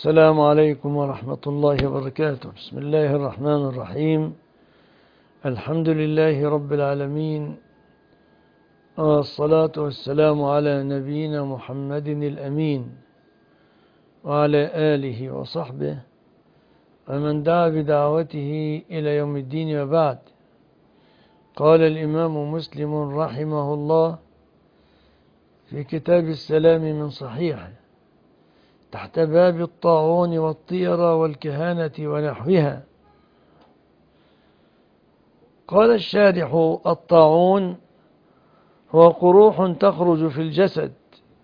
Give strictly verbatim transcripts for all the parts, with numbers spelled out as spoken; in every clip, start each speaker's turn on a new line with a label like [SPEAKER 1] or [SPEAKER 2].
[SPEAKER 1] السلام عليكم ورحمة الله وبركاته. بسم الله الرحمن الرحيم. الحمد لله رب العالمين، والصلاة والسلام على نبينا محمد الأمين وعلى آله وصحبه ومن دعا بدعوته إلى يوم الدين. وبعد، قال الإمام مسلم رحمه الله في كتاب السلام من صحيحه تحت باب الطاعون والطيرة والكهانة ونحوها، قال الشارح: الطاعون هو قروح تخرج في الجسد،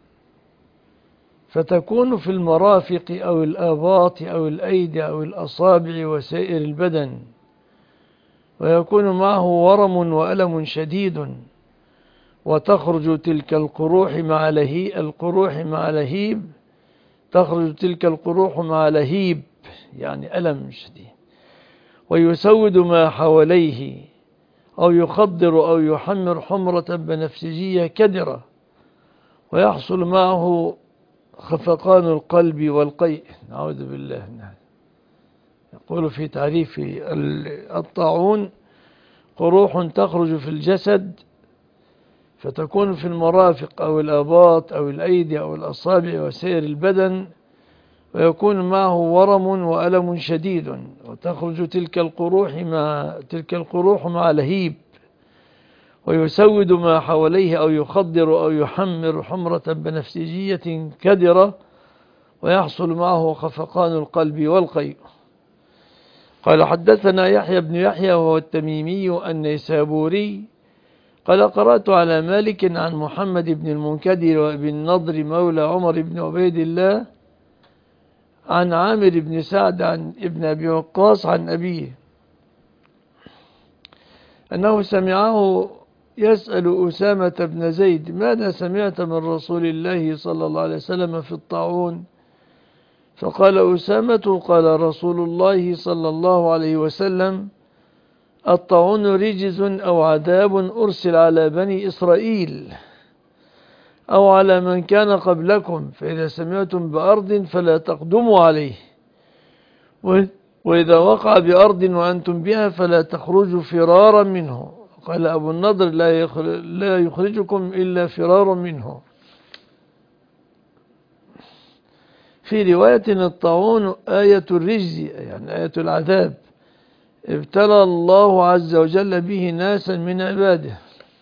[SPEAKER 1] فتكون في المرافق أو الآباط أو الأيدي أو الأصابع وسائر البدن، ويكون معه ورم وألم شديد، وتخرج تلك القروح مع لهيب القروح مع لهيب تخرج تلك القروح مع لهيب يعني ألم شديد، ويسود ما حواليه أو يخضر أو يحمر حمرة بنفسجية كدرة، ويحصل معه خفقان القلب والقيء. نعوذ بالله. يقول في تعريف الطاعون: قروح تخرج في الجسد، فتكون في المرافق أو الآباط أو الأيدي أو الأصابع وسائر البدن، ويكون معه ورم وألم شديد، وتخرج تلك القروح مع تلك القروح مع لهيب، ويسود ما حواليه أو يخضر أو يحمر حمرة بنفسجية كدرة، ويحصل معه خفقان القلب والقيء. قال: حدثنا يحيى بن يحيى وهو التميمي النيسابوري قال: قرأت على مالك عن محمد بن المنكدر وابن النضر مولى عمر بن عبيد الله عن عامر بن سعد عن ابن أبي وقاص عن أبيه أنه سمعه يسأل أسامة بن زيد: ماذا سمعت من رسول الله صلى الله عليه وسلم في الطاعون؟ فقال أسامة: قال رسول الله صلى الله عليه وسلم: الطاعون رجز أو عذاب أرسل على بني إسرائيل أو على من كان قبلكم، فإذا سمعتم بأرض فلا تقدموا عليه، وإذا وقع بأرض وأنتم بها فلا تخرجوا فرارا منه. قال أبو النضر: لا يخرجكم إلا فرار منه. في رواية: الطاعون آية الرجز يعني آية العذاب، ابتلى الله عز وجل به ناسا من عباده،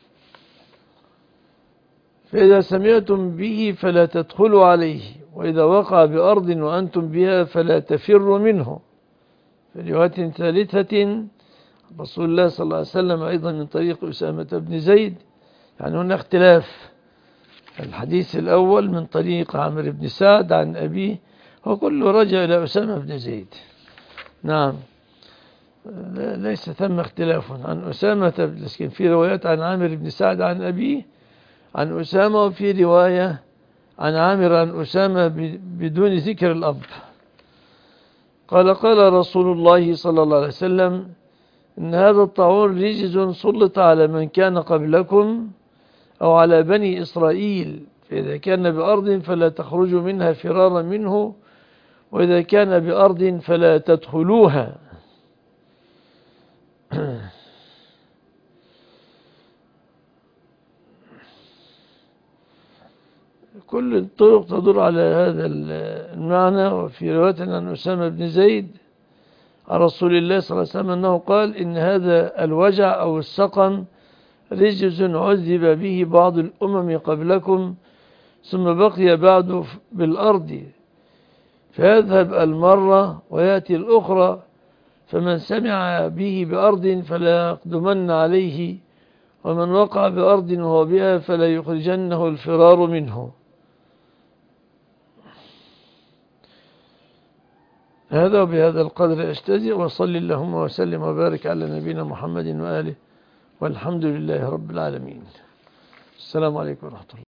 [SPEAKER 1] فإذا سمعتم به فلا تدخلوا عليه، وإذا وقع بأرض وأنتم بها فلا تفروا منه. في رواية ثالثة: رسول الله صلى الله عليه وسلم أيضا من طريق أسامة بن زيد، يعني هنا اختلاف. الحديث الأول من طريق عامر بن سعد عن أبيه، وكله رجع إلى أسامة بن زيد. نعم، ليس ثم اختلاف عن أسامة، لكن في روايات عن عامر بن سعد عن أبيه عن أسامة، وفي رواية عن عامر عن أسامة بدون ذكر الأب. قال: قال رسول الله صلى الله عليه وسلم: إن هذا الطاعون رجز سلط على من كان قبلكم أو على بني إسرائيل، فإذا كان بأرض فلا تخرجوا منها فرارا منه، وإذا كان بأرض فلا تدخلوها. كل الطرق تدور على هذا المعنى. وفي رواية عن أسامة بن زيد عن رسول الله صلى الله عليه وسلم أنه قال: إن هذا الوجع أو السقم رجز عذب به بعض الأمم قبلكم، ثم بقي بعد بالأرض، فيذهب المرة ويأتي الأخرى، فمن سمع به بأرض فلا يقدمن عليه، ومن وقع بأرض وهو بها فلا يخرجنه الفرار منه. هذا وبهذا القدر أجتزئ، وصل اللهم وسلم وبارك على نبينا محمد وآله، والحمد لله رب العالمين. السلام عليكم ورحمة الله.